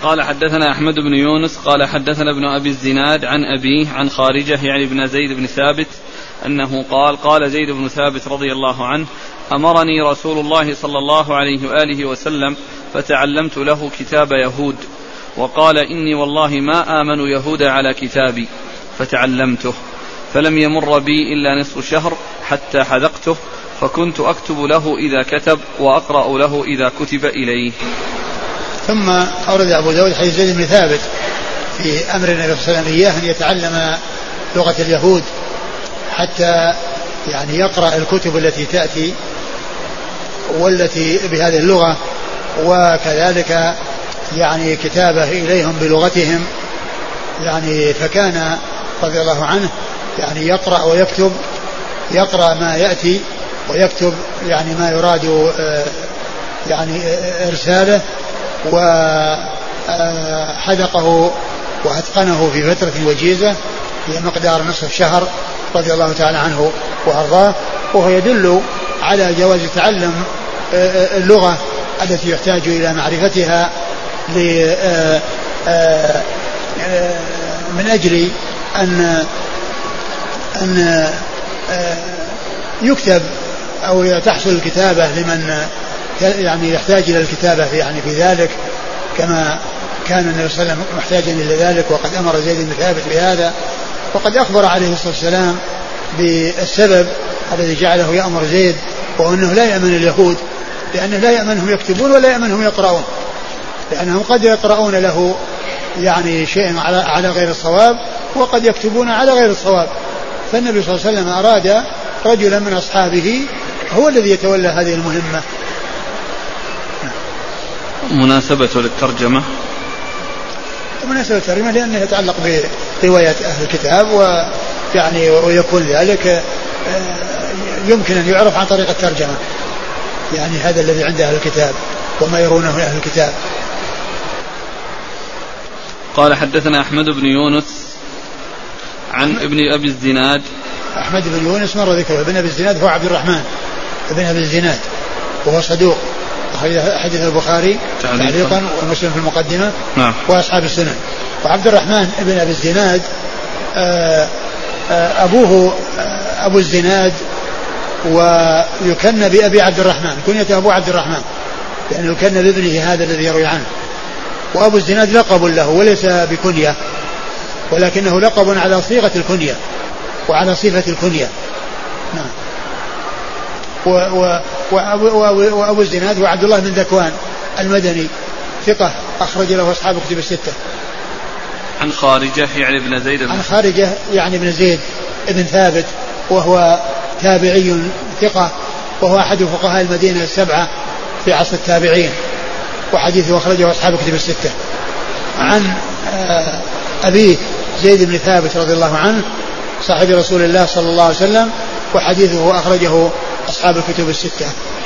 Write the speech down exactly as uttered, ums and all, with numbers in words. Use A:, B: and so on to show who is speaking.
A: قال حدثنا أحمد بن يونس قال حدثنا ابن أبي الزناد عن أبيه عن خارجة يعني ابن زيد بن ثابت أنه قال قال زيد بن ثابت رضي الله عنه أمرني رسول الله صلى الله عليه وآله وسلم فتعلمت له كتاب يهود وقال إني والله ما آمن يهود على كتابي فتعلمته فلم يمر بي إلا نصف شهر حتى حذقته فكنت أكتب له إذا كتب وأقرأ له إذا كتب إليه.
B: ثم أورد أبو داود حديث زيد بن ثابت في أمر النبي صلى الله عليه وسلم إياه أن يتعلم لغة اليهود حتى يعني يقرأ الكتب التي تأتي والتي بهذه اللغة وكذلك يعني كتابه إليهم بلغتهم يعني فكان رضي الله عنه يعني يقرأ ويكتب يقرأ ما يأتي ويكتب يعني ما يراد يعني إرساله وحدقه وأتقنه في فترة وجيزة هي مقدار نصف شهر رضي الله تعالى عنه وأرضاه. وهو يدل على جواز تعلم اللغة التي يحتاج إلى معرفتها من أجل أن أن يكتب أو تحصل الكتابة لمن يعني يحتاج إلى الكتابة في يعني في ذلك كما كان النبي صلى الله عليه وسلم محتاجا إلى ذلك وقد أمر زيد بن ثابت بهذا وقد أخبر عليه الصلاة والسلام بالسبب الذي جعله يأمر زيد وأنه لا يأمن اليهود لأنه لا يأمنهم يكتبون ولا يأمنهم يقرؤون لأنهم قد يقرؤون له يعني شيء على على غير الصواب وقد يكتبون على غير الصواب. فالنبي صلى الله عليه وسلم أراد رجلا من أصحابه هو الذي يتولى هذه المهمة.
A: مناسبة للترجمة
B: مناسبة الترجمة لأنه يتعلق برواية أهل الكتاب ويعني ويكون ذلك يمكن أن يعرف عن طريق الترجمة يعني هذا الذي عند أهل الكتاب وما يرونه أهل الكتاب.
A: قال حدثنا أحمد بن يونس عن ابن أبي الزناد.
B: أحمد بن يونس مر ذكره. ابن أبي الزناد هو عبد الرحمن ابن أبي الزناد وهو صدوق حديث البخاري تعليقا ومسلم في المقدمة نعم. وأصحاب السنن. وعبد الرحمن ابن أبي الزناد أبوه أبو الزناد ويكن بأبي عبد الرحمن كنيته أبو عبد الرحمن لأنه يكن بابنه هذا الذي يروي عنه. وأبو الزناد لقب له وليس بكنية ولكنه لقب على صيغة الكنية وعلى صفة الكنية نعم. وأبو الزناد هو عبد الله بن ذكوان المدني ثقة أخرج له أصحاب كتب الستة.
A: عن خارجة يعني ابن زيد
B: عن خارجة يعني ابن زيد ابن ثابت وهو تابعي ثقة وهو أحد فقهاء المدينة السبعة في عصر التابعين وحديثه أخرجه أصحاب كتب الستة. عن أبيه زيد بن ثابت رضي الله عنه صاحب رسول الله صلى الله عليه وسلم وحديثه أخرجه أصحاب الكتب الستة.